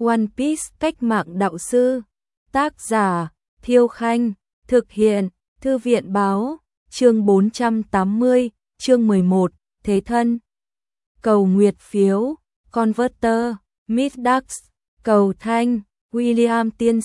One Piece cách mạng đạo sư. Tác giả Thiêu Khanh. Thực hiện Thư viện Báo. Chương 480, chương 11, Thế thân. Cầu nguyệt phiếu, Converter, Miss Dax, cầu thanh, William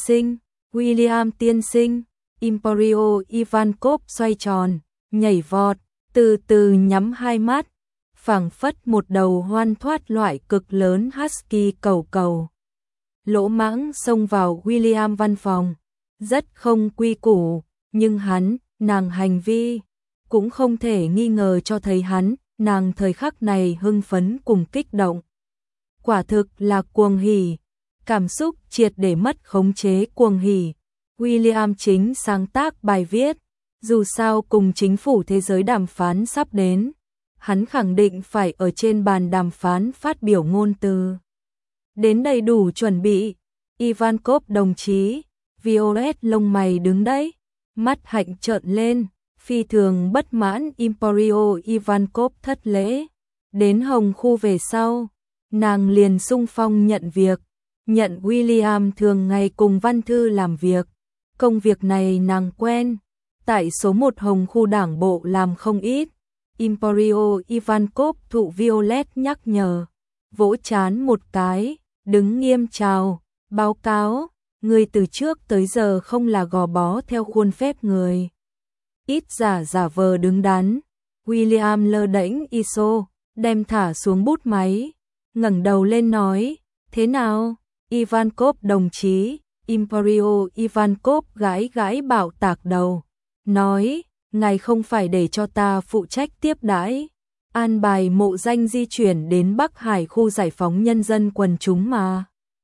tiên sinh, Emporio Ivankov xoay tròn, nhảy vọt, từ từ nhắm hai mắt, phảng phất một đầu hoan thoát loại cực lớn husky cầu. Lỗ mãng xông vào William văn phòng, rất không quy củ, nhưng nàng hành vi cũng không thể nghi ngờ cho thấy nàng thời khắc này hưng phấn cùng kích động. Quả thực là cuồng hỉ, cảm xúc triệt để mất khống chế cuồng hỉ. William chính sáng tác bài viết, dù sao cùng chính phủ thế giới đàm phán sắp đến, hắn khẳng định phải ở trên bàn đàm phán phát biểu ngôn từ. Đến đầy đủ chuẩn bị, Ivankov đồng chí, Violet lông mày đứng đấy, mắt hạnh trợn lên, phi thường bất mãn. Emporio Ivankov thất lễ, đến Hồng khu về sau, nàng liền xung phong nhận việc, nhận William thường ngày cùng văn thư làm việc. Công việc này nàng quen, tại số 1 Hồng khu đảng bộ làm không ít. Emporio Ivankov thụ Violet nhắc nhở, vỗ trán một cái, đứng nghiêm chào, báo cáo, người từ trước tới giờ không là gò bó theo khuôn phép người. Ít giả vờ đứng đắn. William lơ đễnh ISO, đem thả xuống bút máy, ngẩng đầu lên nói, thế nào, Ivankov đồng chí. Emporio Ivankov gãi bảo tạc đầu, nói, ngài không phải để cho ta phụ trách tiếp đãi, an bài mộ danh di chuyển đến Bắc Hải khu giải phóng nhân dân quần chúng mà.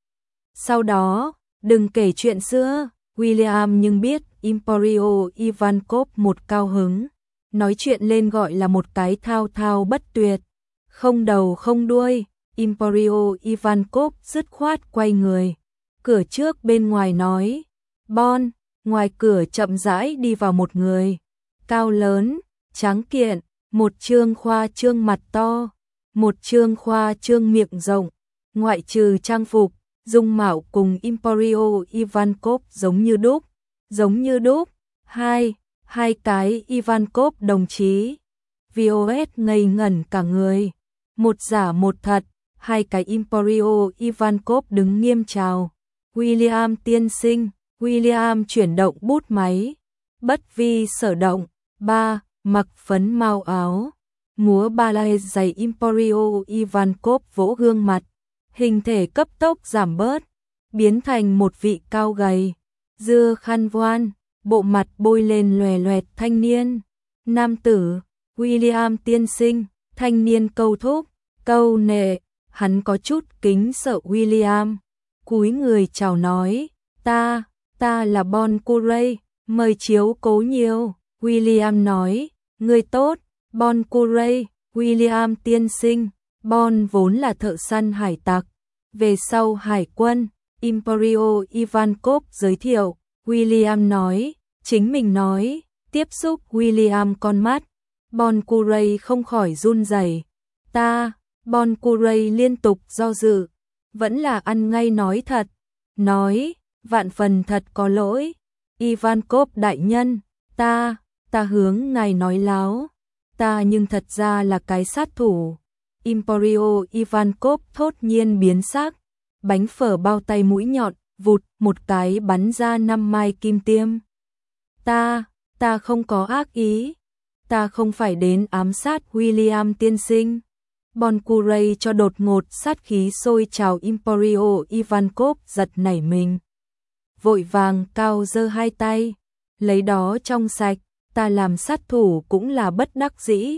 Sau đó, đừng kể chuyện xưa. William nhưng biết Emporio Ivankov một cao hứng, nói chuyện lên gọi là một cái thao bất tuyệt, không đầu không đuôi. Emporio Ivankov dứt khoát quay người, cửa trước bên ngoài nói, Bon. Ngoài cửa chậm rãi đi vào một người, cao lớn, tráng kiện, một trương khoa trương mặt to, một trương khoa trương miệng rộng, ngoại trừ trang phục, dung mạo cùng Emporio Ivankov giống như đúc. Hai cái Ivankov đồng chí. Violet ngây ngẩn cả người, một giả một thật. Hai cái Emporio Ivankov đứng nghiêm chào, William tiên sinh. William chuyển động bút máy, bất vi sở động. Mặc phấn màu áo, múa ballet giày. Emporio Ivankov vỗ gương mặt, hình thể cấp tốc giảm bớt, biến thành một vị cao gầy, dưa khăn voan, bộ mặt bôi lên loè loẹt thanh niên. Nam tử, William tiên sinh. Thanh niên câu thúc, câu nệ, hắn có chút kính sợ William, cúi người chào nói, ta là Bon Curray, mời chiếu cố nhiều. William nói, người tốt, Bon Curray. William tiên sinh, Bon vốn là thợ săn hải tặc, về sau hải quân. Emporio Ivankov giới thiệu. William nói, chính mình nói, tiếp xúc William con mắt, Bon Curray không khỏi run rẩy. Bon Curray liên tục do dự, vẫn là ăn ngay nói thật, nói, vạn phần thật có lỗi, Ivankov đại nhân, ta hướng ngài nói láo, ta nhưng thật ra là cái sát thủ. Emporio Ivankov thốt nhiên biến sắc, bánh phở bao tay mũi nhọn, vụt một cái bắn ra 5 mai kim tiêm. Ta không có ác ý, ta không phải đến ám sát William tiên sinh. Bon Curray cho đột ngột sát khí sôi trào. Emporio Ivankov giật nảy mình, vội vàng cao giơ hai tay, lấy đó trong sạch, ta làm sát thủ cũng là bất đắc dĩ.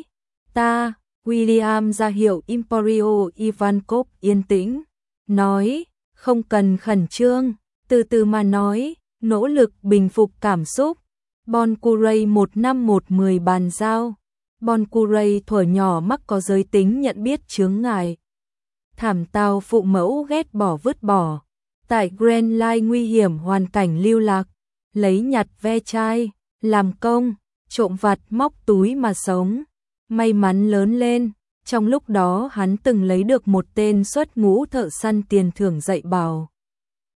William ra hiệu Emporio Ivankov yên tĩnh, nói, không cần khẩn trương, từ từ mà nói, nỗ lực bình phục cảm xúc. Bon Curray 1 năm 1-10 bàn giao. Bon Curray thuở nhỏ mắc có giới tính nhận biết chướng ngại, thảm tao phụ mẫu ghét bỏ vứt bỏ, tại Grand Line nguy hiểm hoàn cảnh lưu lạc, lấy nhặt ve chai, làm công, trộm vặt móc túi mà sống. May mắn lớn lên, trong lúc đó hắn từng lấy được một tên xuất ngũ thợ săn tiền thưởng dạy bảo.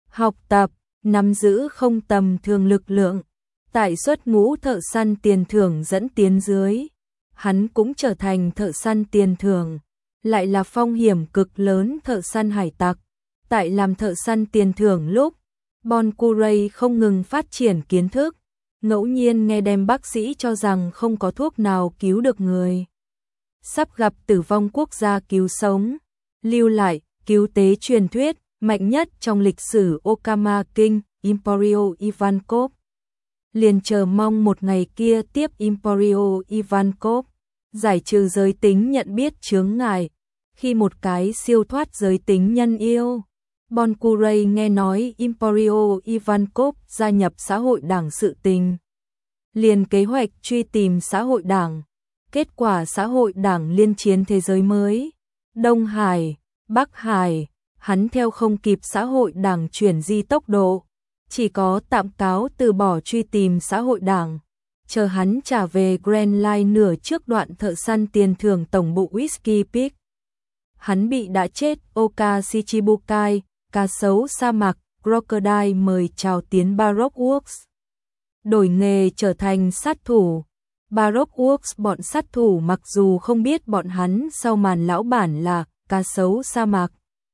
học tập, nắm giữ không tầm thường lực lượng. Tại xuất ngũ thợ săn tiền thưởng dẫn tiến dưới, hắn cũng trở thành thợ săn tiền thưởng, lại là phong hiểm cực lớn thợ săn hải tặc. Tại làm thợ săn tiền thưởng lúc, Bon Curray không ngừng phát triển kiến thức, ngẫu nhiên nghe đem bác sĩ cho rằng không có thuốc nào cứu được người sắp gặp tử vong quốc gia cứu sống, lưu lại cứu tế truyền thuyết mạnh nhất trong lịch sử Okama King, Emporio Ivankov. Liền chờ mong một ngày kia tiếp Emporio Ivankov, giải trừ giới tính nhận biết chướng ngại, khi một cái siêu thoát giới tính nhân yêu. Bon Curray nghe nói Emporio Ivankov gia nhập xã hội đảng sự tình, liền kế hoạch truy tìm xã hội đảng. Kết quả xã hội đảng liên chiến thế giới mới, Đông Hải, Bắc Hải, hắn theo không kịp xã hội đảng chuyển di tốc độ, chỉ có tạm cáo từ bỏ truy tìm xã hội đảng, chờ hắn trả về Grand Line nửa trước đoạn thợ săn tiền thưởng tổng bộ Whiskey Peak. Hắn bị đã chết Oka Shichibukai, cá sấu sa mạc, Crocodile mời chào tiến Baroque Works. Đổi nghề trở thành sát thủ. Baroque Works bọn sát thủ mặc dù không biết bọn hắn sau màn lão bản là cá sấu sa mạc,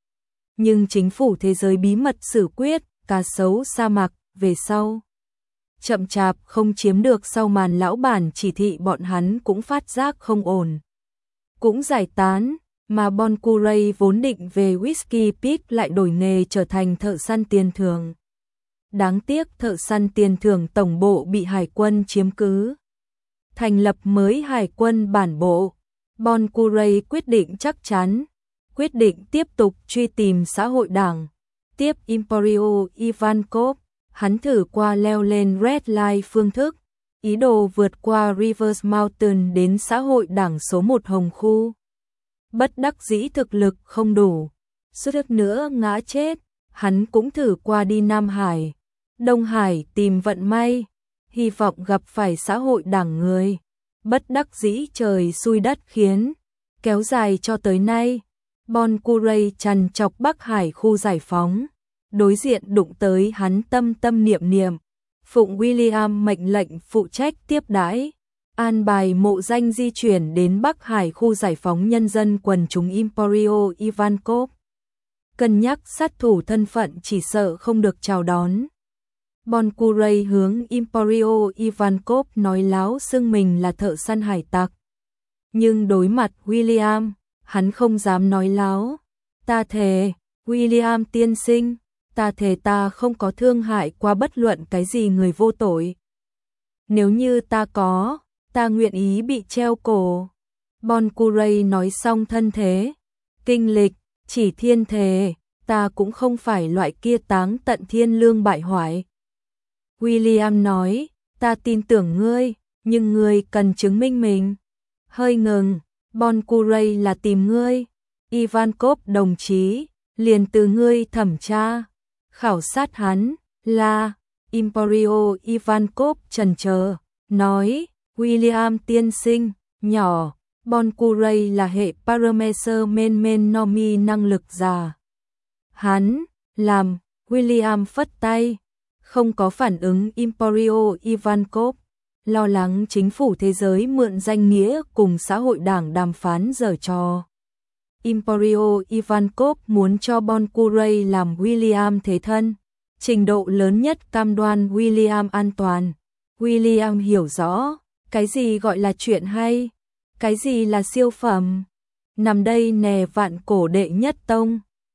nhưng chính phủ thế giới bí mật xử quyết cá sấu sa mạc về sau. Chậm chạp không chiếm được sau màn lão bản chỉ thị, bọn hắn cũng phát giác không ổn, cũng giải tán, mà Bon Curray vốn định về Whiskey Peak lại đổi nghề trở thành thợ săn tiền thưởng. Đáng tiếc thợ săn tiền thưởng tổng bộ bị hải quân chiếm cứ. Thành lập mới hải quân bản bộ, Bon Curray quyết định chắc chắn, quyết định tiếp tục truy tìm xã hội đảng. Tiếp Emporio Ivankov, hắn thử qua leo lên Red Line phương thức, ý đồ vượt qua Rivers Mountain đến xã hội đảng số 1 Hồng Khu. Bất đắc dĩ thực lực không đủ, suýt nữa ngã chết, hắn cũng thử qua đi Nam Hải, Đông Hải tìm vận may, hy vọng gặp phải xã hội đảng người. Bất đắc dĩ trời xui đất khiến, kéo dài cho tới nay. Bon Curray trằn trọc Bắc Hải khu giải phóng, đối diện đụng tới hắn tâm tâm niệm niệm, phụng William mệnh lệnh phụ trách tiếp đãi, an bài mộ danh di chuyển đến Bắc Hải khu giải phóng nhân dân quần chúng Emporio Ivankov. Cân nhắc sát thủ thân phận chỉ sợ không được chào đón. Bon Curray hướng Emporio Ivankov nói láo xưng mình là thợ săn hải tặc. Nhưng đối mặt William, hắn không dám nói láo. Ta thề, William tiên sinh, ta thề ta không có thương hại qua bất luận cái gì người vô tội. Nếu như ta có, ta nguyện ý bị treo cổ. Bon Curray nói xong thân thế, kinh lịch, chỉ thiên thề, ta cũng không phải loại kia táng tận thiên lương bại hoại. William nói, ta tin tưởng ngươi, nhưng ngươi cần chứng minh mình. Hơi ngừng, Bon Curray là tìm ngươi. Ivankov đồng chí, liền từ ngươi thẩm tra, khảo sát hắn, là. Emporio Ivankov chần chờ, nói, William tiên sinh, nhỏ, Bon Curray là hệ Parameser men nomi năng lực giả. Hắn, làm, William phất tay, không có phản ứng. Emporio Ivankov lo lắng chính phủ thế giới mượn danh nghĩa cùng xã hội đảng đàm phán giở trò. Emporio Ivankov muốn cho Bon Curray làm William thế thân, trình độ lớn nhất cam đoan William an toàn. William hiểu rõ, cái gì gọi là chuyện hay, cái gì là siêu phẩm. Nằm đây nè vạn cổ đệ nhất tông.